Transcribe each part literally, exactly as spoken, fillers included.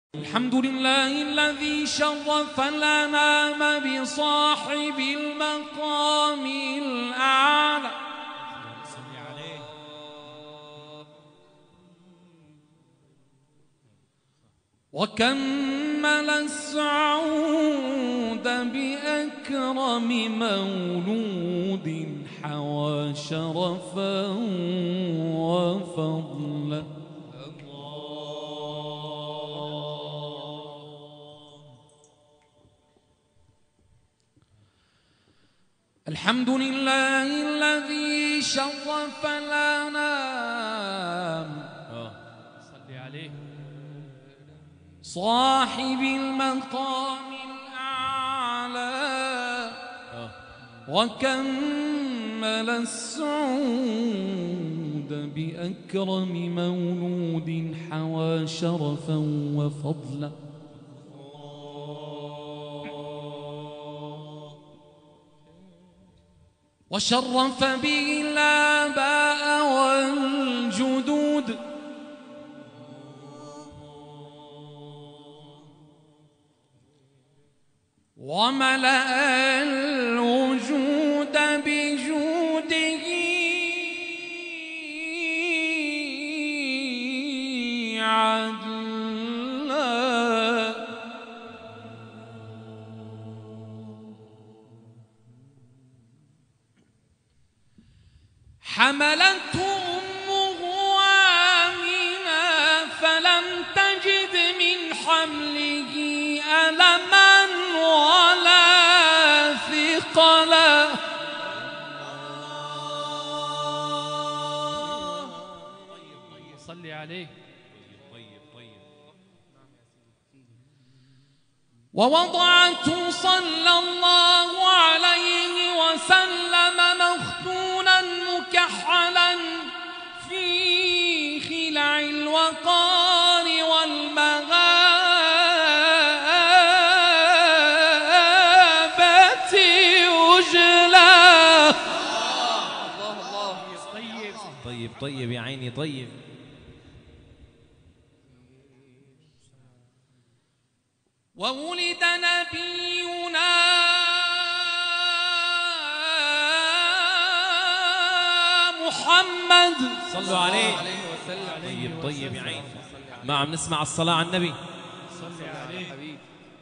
الحمد لله الذي شرف الأنام بصاحب المقام الأعلى وكمل السعود بأكرم مولود حوى شرفا وفضلا. الحمد لله الذي شرف الأنام صلي عليه صاحب المقام الأعلى وكمل السعود بأكرم مولود حوى شرفا وفضلا. وشرف به الآباء والجدود وملأ الوجود بجوده عدلا. حملته أمه آمنة فلم تجد من حمله ألما ولا ثقلا. صلي عليه ووضعته صلى الله عليه وسلم مختونا مكحلا في خلع الوقار والمغابة يجلى. الله الله طيب طيب طيب يا عيني طيب. وولد نبينا محمد صلوا عليه. وسلم. طيب طيب يا عيني. ما عم نسمع الصلاة على النبي. صلي عليه حبيب.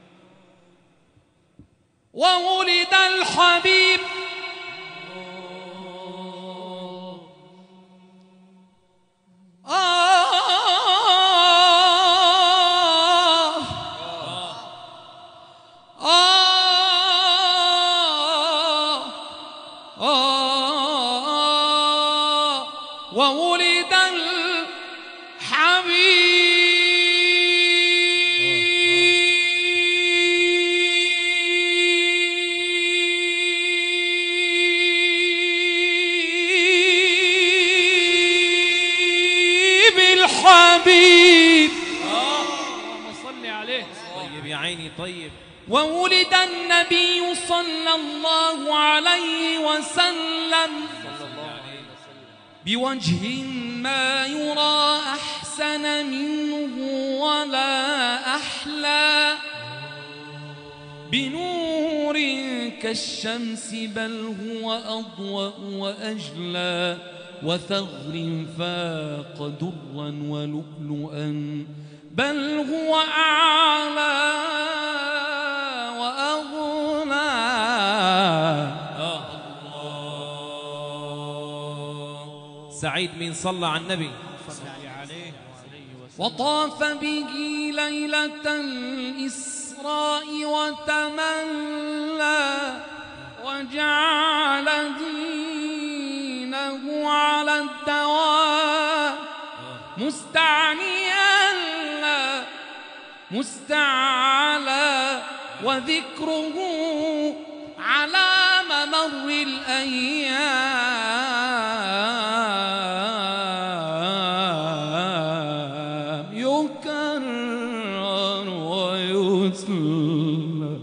وولد الحبيب وولد الحبيب الحبيب اللهم صل عليه. طيب يا عيني طيب. وولد النبي صلى الله عليه وسلم بوجه ما يرى أحسن منه ولا أحلى، بنور كالشمس بل هو أضوأ وأجلى، وثغر فاق درا ولؤلؤا بل هو أعلى وأغلى. سعيد مين صلى على النبي. صلي عليه وطاف به ليلة الإسراء وتملى، وجعل دينه على الدوام مستعنيا مستعلى، وذكره على ممر الأيام يكرر ويتلى.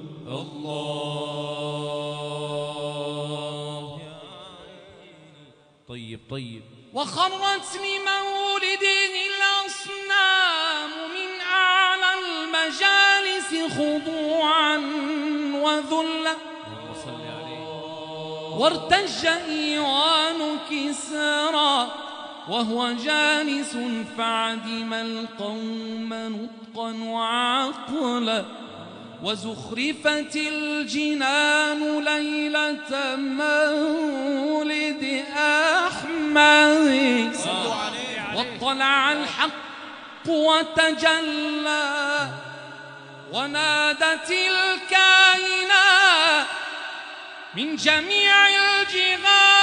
الله. طيب طيب. وخرت لمولده الأصنام من أعلى المدينة المجالس خضوعا وذلا، وارتج إيوان كسرى وهو جالس فعدم القوم نطقا وعقلا، وزخرفت الجنان ليلة مولد أحمد، واطلع الحق وتجلى، ونادت الكائنات من جميع الجهات